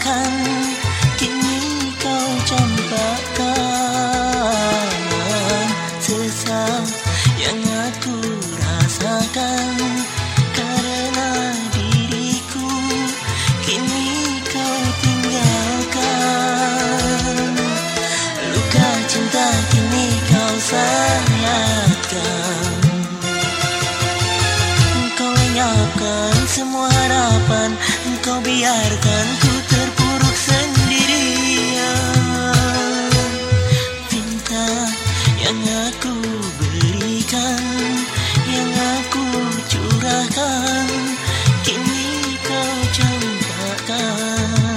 curahkan, kini kau campakkan. Sesal yang aku rasakan karena diriku kini kau tinggalkan. Luka cinta kini kau sayatkan. Kau lenyapkan semua harapan, kau biarkan ku terpuruk sendirian. Cinta yang aku berikan, yang aku curahkan, kini kau campakkan.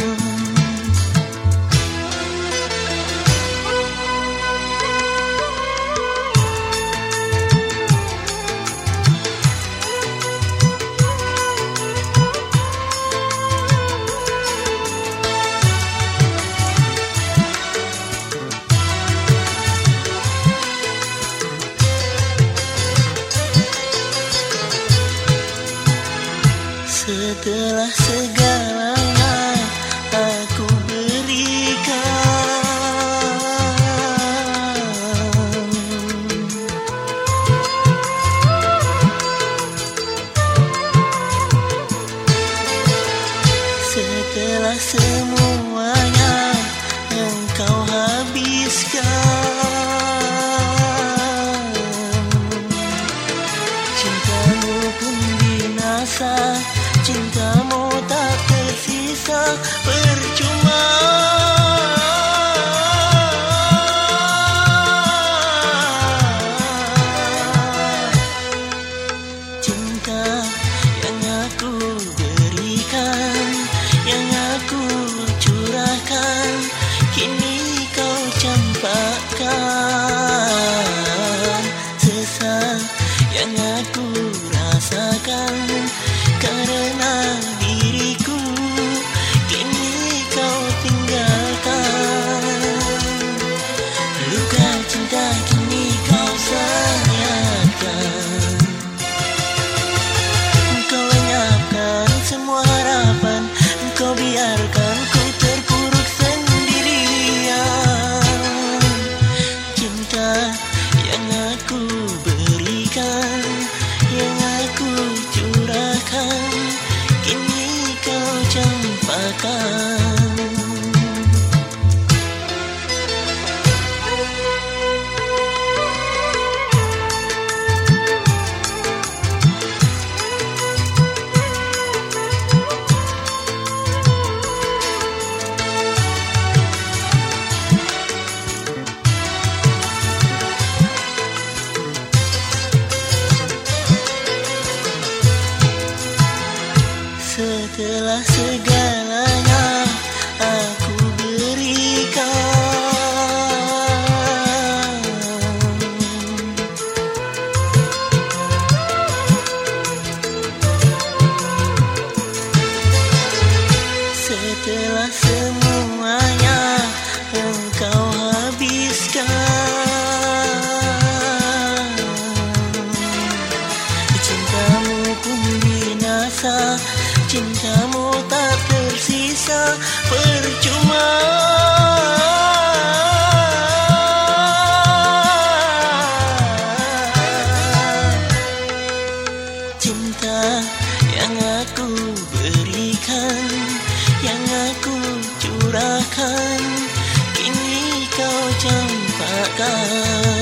Setelah segalanya aku berikan, setelah semuanya engkau habiskan, cintamu pun binasa, cintamu tak tersisa, percuma. Cinta yang aku berikan, yang aku curahkan, kini kau campakkan. Sesal yang aku rasakan karena diriku kini kau tinggalkan. Luka cinta kini kau sayatkan. Kau lenyapkan semua harapan, kau biarkan ku terpuruk sendirian. Cinta yang aku berikan, yang aku curahkan, kini kau campakkan. Setelah segalanya aku berikan, setelah semuanya engkau habiskan, cintamu pun binasa, cintamu tak tersisa, percuma. Cinta yang aku berikan, yang aku curahkan, kini kau campakkan.